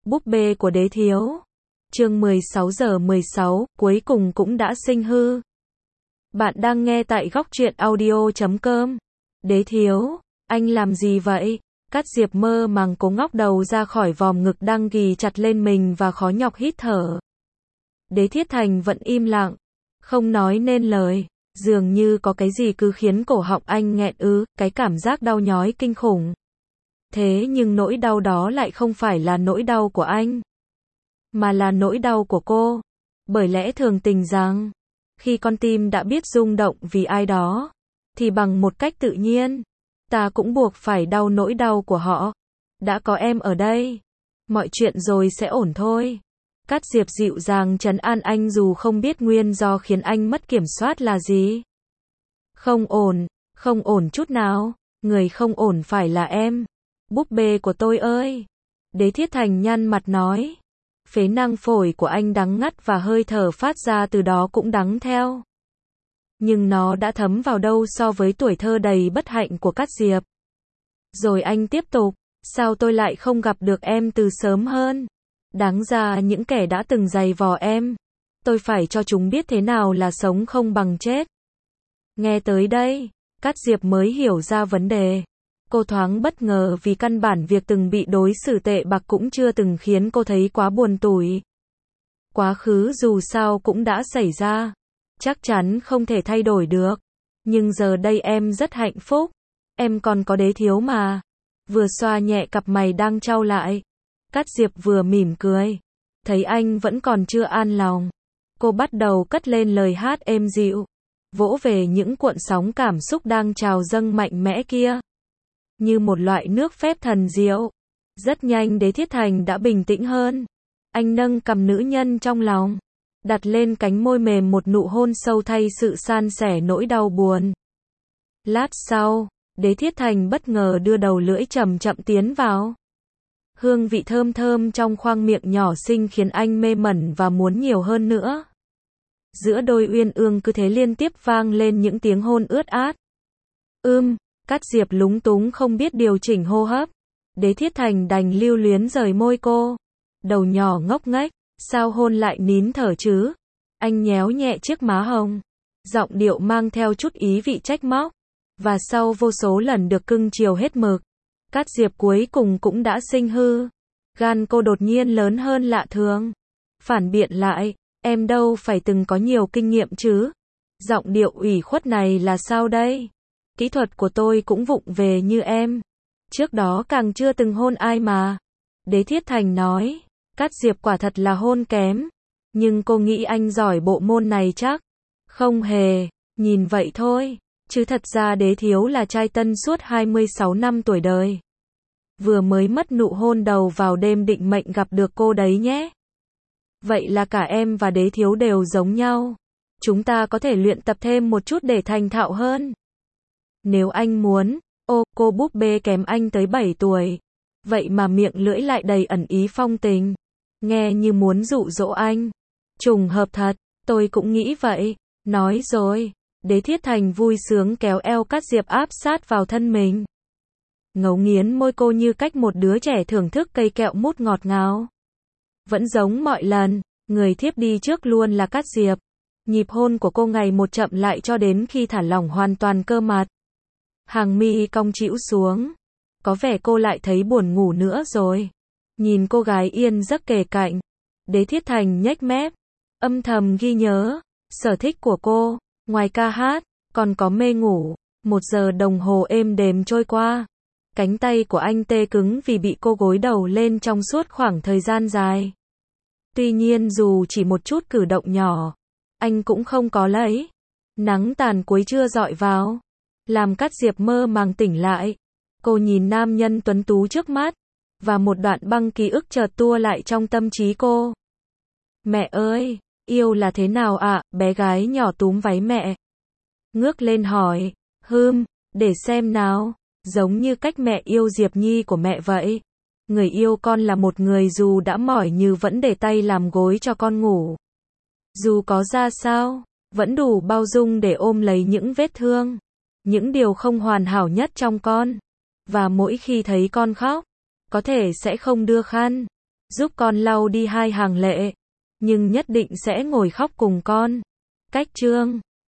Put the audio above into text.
Búp bê của đế thiếu. Chương 16:16, cuối cùng cũng đã sinh hư. Bạn đang nghe tại góc truyện audio.com. Đế thiếu, anh làm gì vậy? Cát Diệp mơ màng cố ngóc đầu ra khỏi vòm ngực đang ghì chặt lên mình và khó nhọc hít thở. Đế Thiết Thành vẫn im lặng, không nói nên lời, dường như có cái gì cứ khiến cổ họng anh nghẹn cái cảm giác đau nhói kinh khủng. Thế nhưng nỗi đau đó lại không phải là nỗi đau của anh, mà là nỗi đau của cô. Bởi lẽ thường tình rằng, khi con tim đã biết rung động vì ai đó, thì bằng một cách tự nhiên, ta cũng buộc phải đau nỗi đau của họ. Đã có em ở đây, mọi chuyện rồi sẽ ổn thôi. Cát Diệp dịu dàng trấn an anh dù không biết nguyên do khiến anh mất kiểm soát là gì. Không ổn chút nào, người không ổn phải là em. Búp bê của tôi ơi. Đế Thiết Thành nhăn mặt nói. Phế nang phổi của anh đắng ngắt và hơi thở phát ra từ đó cũng đắng theo. Nhưng nó đã thấm vào đâu so với tuổi thơ đầy bất hạnh của Cát Diệp. Rồi anh tiếp tục, sao tôi lại không gặp được em từ sớm hơn? Đáng ra những kẻ đã từng giày vò em, tôi phải cho chúng biết thế nào là sống không bằng chết. Nghe tới đây, Cát Diệp mới hiểu ra vấn đề. Cô thoáng bất ngờ vì căn bản việc từng bị đối xử tệ bạc cũng chưa từng khiến cô thấy quá buồn tủi. Quá khứ dù sao cũng đã xảy ra, chắc chắn không thể thay đổi được. Nhưng giờ đây em rất hạnh phúc, em còn có đế thiếu mà. Vừa xoa nhẹ cặp mày đang chau lại, Cát Diệp vừa mỉm cười. Thấy anh vẫn còn chưa an lòng, cô bắt đầu cất lên lời hát êm dịu, vỗ về những cuộn sóng cảm xúc đang trào dâng mạnh mẽ kia. Như một loại nước phép thần diệu. Rất nhanh Đế Thiết Thành đã bình tĩnh hơn. Anh nâng cằm nữ nhân trong lòng, đặt lên cánh môi mềm một nụ hôn sâu thay sự san sẻ nỗi đau buồn. Lát sau, Đế Thiết Thành bất ngờ đưa đầu lưỡi chậm chậm tiến vào. Hương vị thơm thơm trong khoang miệng nhỏ xinh khiến anh mê mẩn và muốn nhiều hơn nữa. Giữa đôi uyên ương cứ thế liên tiếp vang lên những tiếng hôn ướt át. Cát Diệp lúng túng không biết điều chỉnh hô hấp. Đế Thiết Thành đành lưu luyến rời môi cô. Đầu nhỏ ngốc nghếch, sao hôn lại nín thở chứ? Anh nhéo nhẹ chiếc má hồng, giọng điệu mang theo chút ý vị trách móc. Và sau vô số lần được cưng chiều hết mực, Cát Diệp cuối cùng cũng đã sinh hư. Gan cô đột nhiên lớn hơn lạ thường. Phản biện lại, em đâu phải từng có nhiều kinh nghiệm chứ? Giọng điệu ủy khuất này là sao đây? Kỹ thuật của tôi cũng vụng về như em. Trước đó càng chưa từng hôn ai mà. Đế Thiết Thành nói. Cát Diệp quả thật là hôn kém. Nhưng cô nghĩ anh giỏi bộ môn này chắc? Không hề, nhìn vậy thôi. Chứ thật ra đế thiếu là trai tân suốt 26 năm tuổi đời. Vừa mới mất nụ hôn đầu vào đêm định mệnh gặp được cô đấy nhé. Vậy là cả em và đế thiếu đều giống nhau. Chúng ta có thể luyện tập thêm một chút để thành thạo hơn. Nếu anh muốn, cô búp bê kém anh tới 7 tuổi. Vậy mà miệng lưỡi lại đầy ẩn ý phong tình. Nghe như muốn dụ dỗ anh. Trùng hợp thật, tôi cũng nghĩ vậy. Nói rồi, Đế Thiết Thành vui sướng kéo eo Cát Diệp áp sát vào thân mình. Ngấu nghiến môi cô như cách một đứa trẻ thưởng thức cây kẹo mút ngọt ngào. Vẫn giống mọi lần, người thiếp đi trước luôn là Cát Diệp. Nhịp hôn của cô ngày một chậm lại cho đến khi thả lỏng hoàn toàn cơ mặt. Hàng mi cong chĩu xuống. Có vẻ cô lại thấy buồn ngủ nữa rồi. Nhìn cô gái yên giấc kề cạnh, Đế Thiết Thành nhếch mép, âm thầm ghi nhớ sở thích của cô, ngoài ca hát, còn có mê ngủ. 1 giờ đồng hồ êm đềm trôi qua. Cánh tay của anh tê cứng vì bị cô gối đầu lên trong suốt khoảng thời gian dài. Tuy nhiên dù chỉ một chút cử động nhỏ, anh cũng không có lấy. Nắng tàn cuối trưa rọi vào, làm Cát Diệp mơ màng tỉnh lại. Cô nhìn nam nhân tuấn tú trước mắt, và một đoạn băng ký ức chợt tua lại trong tâm trí cô. Mẹ ơi, yêu là thế nào ạ? Bé gái nhỏ túm váy mẹ, ngước lên hỏi. Để xem nào. Giống như cách mẹ yêu Diệp Nhi của mẹ vậy. Người yêu con là một người dù đã mỏi như vẫn để tay làm gối cho con ngủ. Dù có ra sao, vẫn đủ bao dung để ôm lấy những vết thương, những điều không hoàn hảo nhất trong con. Và mỗi khi thấy con khóc, có thể sẽ không đưa khăn, giúp con lau đi 2 hàng lệ, nhưng nhất định sẽ ngồi khóc cùng con. Cách chương